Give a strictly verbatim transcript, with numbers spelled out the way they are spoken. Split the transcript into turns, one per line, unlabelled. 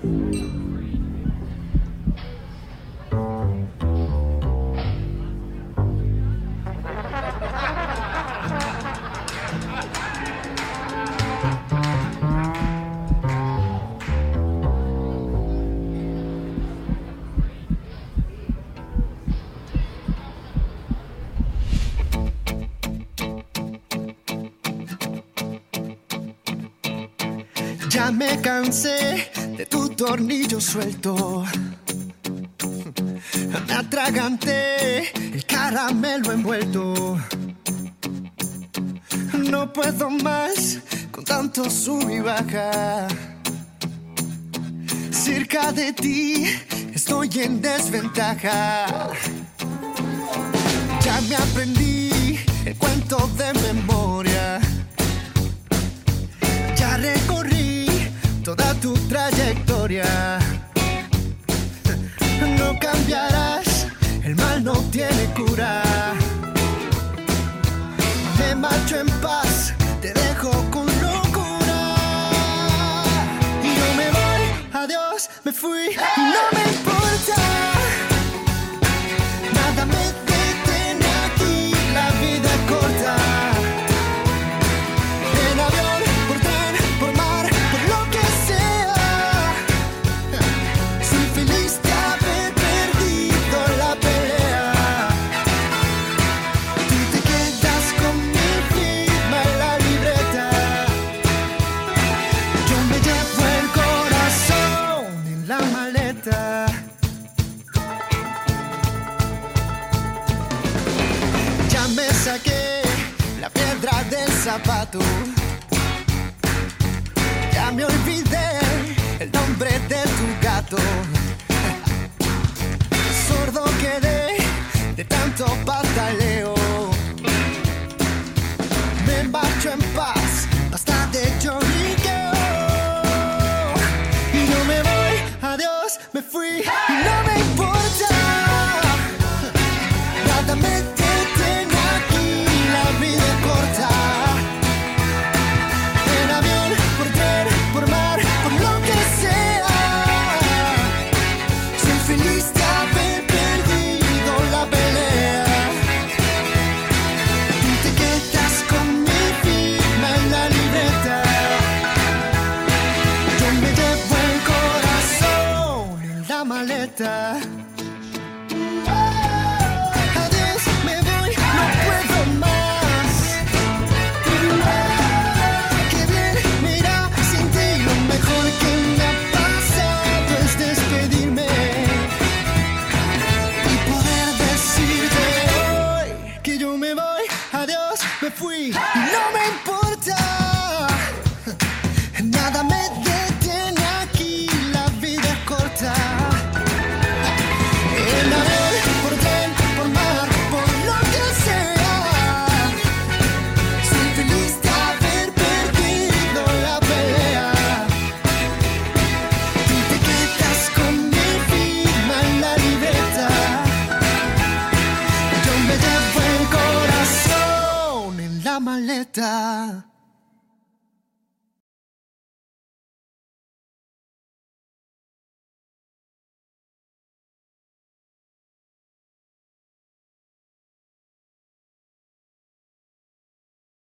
Ya me cansé de tu tornillo suelto. Me atraganté el caramelo envuelto. No puedo más con tanto sub y baja. Cerca de ti estoy en desventaja. Ya me aprendí el cuento de memoria. Ya recorrí toda tu trayectoria. No cambiarás, el mal no tiene cura. Me marcho en paz, te dejo con locura. Y yo me voy, adiós, me fui y no me importa. Nada me detiene aquí, la vida es corta. En avión, por tren, por mar, por lo que sea. Soy feliz de haber perdido la pelea. Tú te quedas con mi firma en la libreta. Yo me llevo el corazón en la maleta. Ya me saqué la piedra del zapato. Ya me olvidé el nombre de tu gato. Sordo quedé de tanto pataleo. Me marcho en paz, basta de lloriqueo. Y no me voy, adiós, me fui y no me importa. Nada me detiene aquí, la vida es corta. En avión, por tren, por mar, por lo que sea. Soy feliz de haber perdido la pelea. Tú te quedas con mi firma en la libreta. Yo me llevo el corazón en la maleta. Adiós, me voy, no puedo más. Qué bien, mira, sin ti lo mejor que me ha pasado es despedirme y poder decirte hoy que yo me voy, adiós, me fui y no me importa. Nada me detiene aquí, la vida es corta. En avión, por tren, por mar, por lo que sea. Soy feliz de haber perdido la pelea. Tú te quedas con mi firma en la libreta. Yo me llevo el corazón en la maleta.